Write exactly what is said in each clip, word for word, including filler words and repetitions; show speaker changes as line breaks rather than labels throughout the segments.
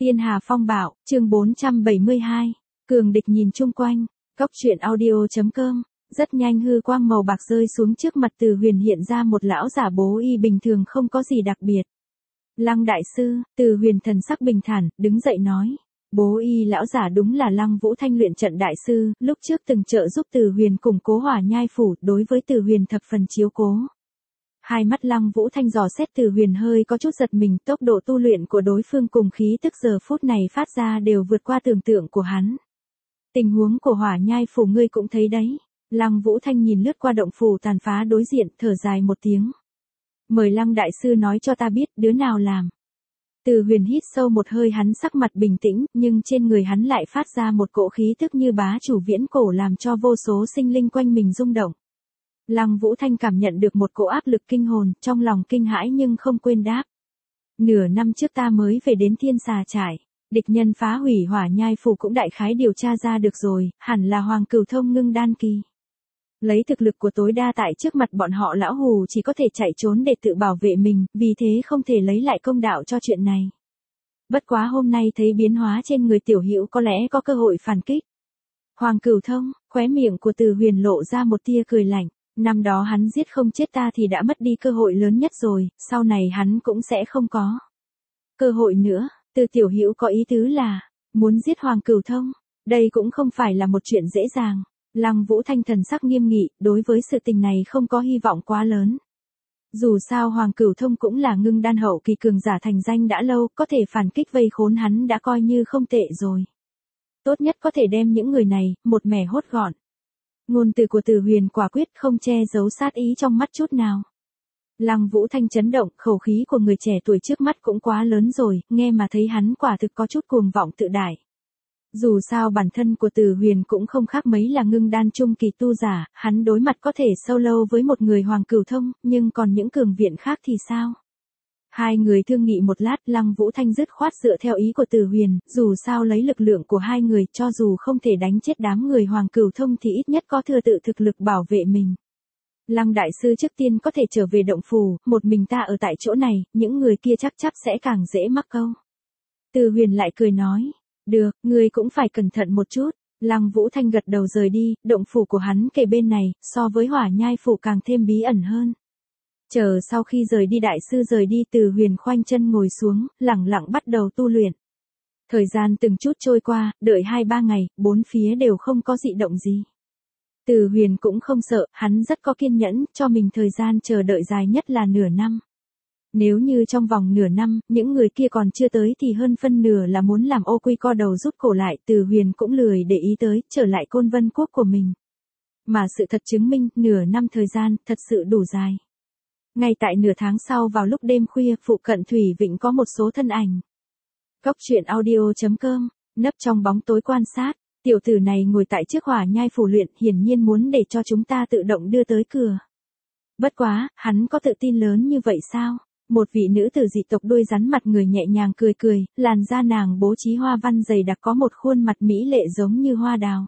Tiên Hà Phong Bạo, chương bốn trăm bảy mươi hai. Cường địch nhìn chung quanh. Cốc truyện audio.com. Rất nhanh hư quang màu bạc rơi xuống trước mặt Từ Huyền, hiện ra một lão giả bố y bình thường không có gì đặc biệt. Lăng đại sư, Từ Huyền thần sắc bình thản, đứng dậy nói. Bố y lão giả đúng là Lăng Vũ Thanh luyện trận đại sư, lúc trước từng trợ giúp Từ Huyền củng cố Hỏa Nhai phủ, đối với Từ Huyền thập phần chiếu cố. Hai mắt Lăng Vũ Thanh dò xét Từ Huyền hơi có chút giật mình, tốc độ tu luyện của đối phương cùng khí tức giờ phút này phát ra đều vượt qua tưởng tượng của hắn. Tình huống của Hỏa Nhai phủ ngươi cũng thấy đấy. Lăng Vũ Thanh nhìn lướt qua động phủ tàn phá đối diện, thở dài một tiếng. Mời Lăng đại sư nói cho ta biết đứa nào làm. Từ Huyền hít sâu một hơi, hắn sắc mặt bình tĩnh, nhưng trên người hắn lại phát ra một cỗ khí tức như bá chủ viễn cổ làm cho vô số sinh linh quanh mình rung động. Lăng Vũ Thanh cảm nhận được một cỗ áp lực kinh hồn, trong lòng kinh hãi nhưng không quên đáp. Nửa năm trước ta mới về đến Thiên Xà Trại, địch nhân phá hủy Hỏa Nhai phủ cũng đại khái điều tra ra được rồi, hẳn là Hoàng Cửu Thông ngưng đan kỳ. Lấy thực lực của tối đa tại trước mặt bọn họ, lão hù chỉ có thể chạy trốn để tự bảo vệ mình, vì thế không thể lấy lại công đạo cho chuyện này. Bất quá hôm nay thấy biến hóa trên người tiểu hữu, có lẽ có cơ hội phản kích. Hoàng Cửu Thông, khóe miệng của Từ Huyền lộ ra một tia cười lạnh. Năm đó hắn giết không chết ta thì đã mất đi cơ hội lớn nhất rồi, sau này hắn cũng sẽ không có cơ hội nữa. Từ tiểu hữu có ý tứ là muốn giết Hoàng Cửu Thông, đây cũng không phải là một chuyện dễ dàng. Lăng Vũ Thanh thần sắc nghiêm nghị, đối với sự tình này không có hy vọng quá lớn. Dù sao Hoàng Cửu Thông cũng là ngưng đan hậu kỳ cường giả thành danh đã lâu, có thể phản kích vây khốn hắn đã coi như không tệ rồi. Tốt nhất có thể đem những người này một mẻ hốt gọn. Ngôn từ của Từ Huyền quả quyết, không che giấu sát ý trong mắt chút nào. Lăng Vũ Thanh chấn động, khẩu khí của người trẻ tuổi trước mắt cũng quá lớn rồi, nghe mà thấy hắn quả thực có chút cuồng vọng tự đại. Dù sao bản thân của Từ Huyền cũng không khác mấy là ngưng đan trung kỳ tu giả, hắn đối mặt có thể solo với một người Hoàng Cửu Thông, nhưng còn những cường viện khác thì sao? Hai người thương nghị một lát, Lăng Vũ Thanh dứt khoát dựa theo ý của Từ Huyền, dù sao lấy lực lượng của hai người, cho dù không thể đánh chết đám người Hoàng Cửu Thông thì ít nhất có thừa tự thực lực bảo vệ mình. Lăng đại sư trước tiên có thể trở về động phủ, một mình ta ở tại chỗ này, những người kia chắc chắc sẽ càng dễ mắc câu. Từ Huyền lại cười nói, được, ngươi cũng phải cẩn thận một chút. Lăng Vũ Thanh gật đầu rời đi, động phủ của hắn kề bên này, so với Hỏa Nhai phủ càng thêm bí ẩn hơn. Chờ sau khi rời đi đại sư rời đi, Từ Huyền khoanh chân ngồi xuống, lẳng lặng bắt đầu tu luyện. Thời gian từng chút trôi qua, đợi hai ba ngày, bốn phía đều không có dị động gì. Từ Huyền cũng không sợ, hắn rất có kiên nhẫn, cho mình thời gian chờ đợi dài nhất là nửa năm. Nếu như trong vòng nửa năm, những người kia còn chưa tới thì hơn phân nửa là muốn làm ô quy co đầu rút cổ lại, Từ Huyền cũng lười để ý tới, trở lại Côn Vân Quốc của mình. Mà sự thật chứng minh, nửa năm thời gian, thật sự đủ dài. Ngay tại nửa tháng sau vào lúc đêm khuya, phụ cận Thủy Vịnh có một số thân ảnh. Cốc truyện audio.com, nấp trong bóng tối quan sát, tiểu tử này ngồi tại trước Hỏa Nhai phủ luyện, hiển nhiên muốn để cho chúng ta tự động đưa tới cửa. Bất quá, hắn có tự tin lớn như vậy sao? Một vị nữ tử dị tộc đuôi rắn mặt người nhẹ nhàng cười cười, làn da nàng bố trí hoa văn dày đặc, có một khuôn mặt mỹ lệ giống như hoa đào.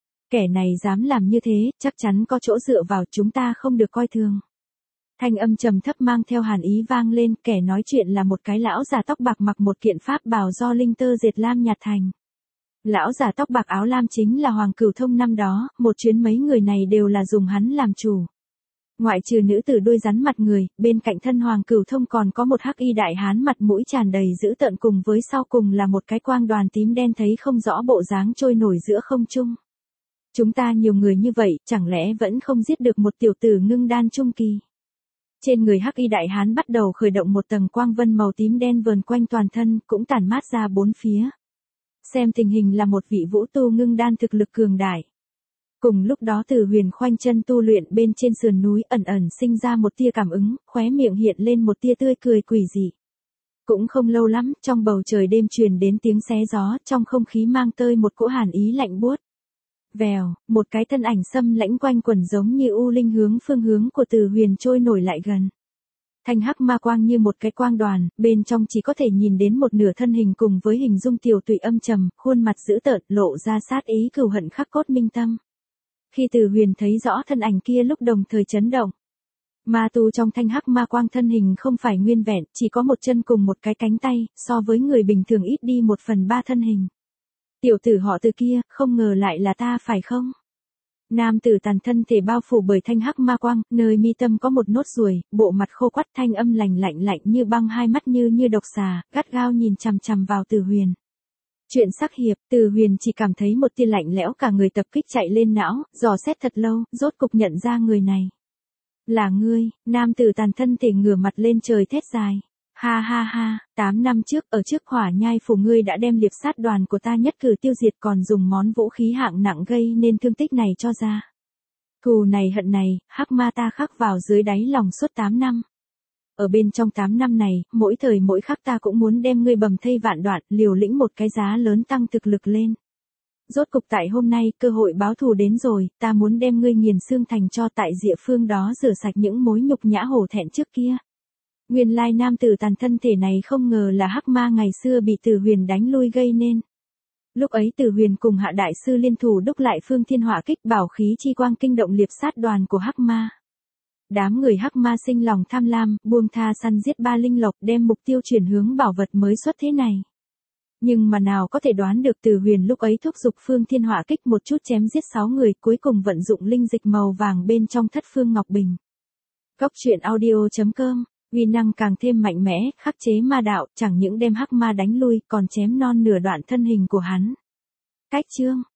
Kẻ này dám làm như thế, chắc chắn có chỗ dựa vào, chúng ta không được coi thường. Thanh âm trầm thấp mang theo hàn ý vang lên, kẻ nói chuyện là một cái lão già tóc bạc mặc một kiện pháp bào do linh tơ dệt lam nhạt thành. Lão già tóc bạc áo lam chính là Hoàng Cửu Thông năm đó, một chuyến mấy người này đều là dùng hắn làm chủ. Ngoại trừ nữ tử đuôi rắn mặt người, bên cạnh thân Hoàng Cửu Thông còn có một hắc y đại hán mặt mũi tràn đầy dữ tợn, cùng với sau cùng là một cái quang đoàn tím đen thấy không rõ bộ dáng trôi nổi giữa không trung. Chúng ta nhiều người như vậy, chẳng lẽ vẫn không giết được một tiểu tử ngưng đan trung kỳ? Trên người hắc y đại hán bắt đầu khởi động một tầng quang vân màu tím đen vờn quanh toàn thân, cũng tản mát ra bốn phía. Xem tình hình là một vị vũ tu ngưng đan thực lực cường đại. Cùng lúc đó Từ Huyền khoanh chân tu luyện bên trên sườn núi, ẩn ẩn sinh ra một tia cảm ứng, khóe miệng hiện lên một tia tươi cười quỷ dị. Cũng không lâu lắm, trong bầu trời đêm truyền đến tiếng xé gió, trong không khí mang tơi một cỗ hàn ý lạnh buốt. Vèo, một cái thân ảnh xâm lãnh quanh quẩn giống như u linh hướng phương hướng của Từ Huyền trôi nổi lại gần. Thanh hắc ma quang như một cái quang đoàn, bên trong chỉ có thể nhìn đến một nửa thân hình cùng với hình dung tiểu tụy âm trầm, khuôn mặt dữ tợn, lộ ra sát ý cừu hận khắc cốt minh tâm. Khi Từ Huyền thấy rõ thân ảnh kia lúc đồng thời chấn động. Ma tu trong thanh hắc ma quang thân hình không phải nguyên vẹn, chỉ có một chân cùng một cái cánh tay, so với người bình thường ít đi một phần ba thân hình. Tiểu tử họ Từ kia, không ngờ lại là ta phải không? Nam tử tàn thân thể bao phủ bởi thanh hắc ma quang, nơi mi tâm có một nốt ruồi, bộ mặt khô quắt, thanh âm lạnh lạnh lạnh như băng, hai mắt như như độc xà, gắt gao nhìn chằm chằm vào Từ Huyền. Chuyện sắc hiệp, Từ Huyền chỉ cảm thấy một tia lạnh lẽo cả người tập kích chạy lên não, dò xét thật lâu, rốt cục nhận ra người này. Là ngươi. Nam tử tàn thân thể ngửa mặt lên trời thét dài. Ha ha ha, tám năm trước ở trước Hỏa Nhai phủ ngươi đã đem liệp sát đoàn của ta nhất cử tiêu diệt, còn dùng món vũ khí hạng nặng gây nên thương tích này cho ra. Thù này hận này, hắc ma ta khắc vào dưới đáy lòng suốt tám năm. Ở bên trong tám năm này, mỗi thời mỗi khắc ta cũng muốn đem ngươi bầm thây vạn đoạn, liều lĩnh một cái giá lớn tăng thực lực lên. Rốt cục tại hôm nay, cơ hội báo thù đến rồi, ta muốn đem ngươi nghiền xương thành cho, tại địa phương đó rửa sạch những mối nhục nhã hổ thẹn trước kia. Nguyên lai nam tử tàn thân thể này không ngờ là hắc ma ngày xưa bị Từ Huyền đánh lui gây nên. Lúc ấy Từ Huyền cùng Hạ đại sư liên thủ đúc lại Phương Thiên Hỏa Kích, bảo khí chi quang kinh động liệp sát đoàn của hắc ma. Đám người hắc ma sinh lòng tham lam, buông tha săn giết ba linh lộc, đem mục tiêu chuyển hướng bảo vật mới xuất thế này. Nhưng mà nào có thể đoán được Từ Huyền lúc ấy thúc giục Phương Thiên Hỏa Kích một chút chém giết sáu người, cuối cùng vận dụng linh dịch màu vàng bên trong Thất Phương Ngọc Bình. Góc truyện audio chấm com, uy năng càng thêm mạnh mẽ, khắc chế ma đạo, chẳng những đem hắc ma đánh lui, còn chém non nửa đoạn thân hình của hắn. Cách chương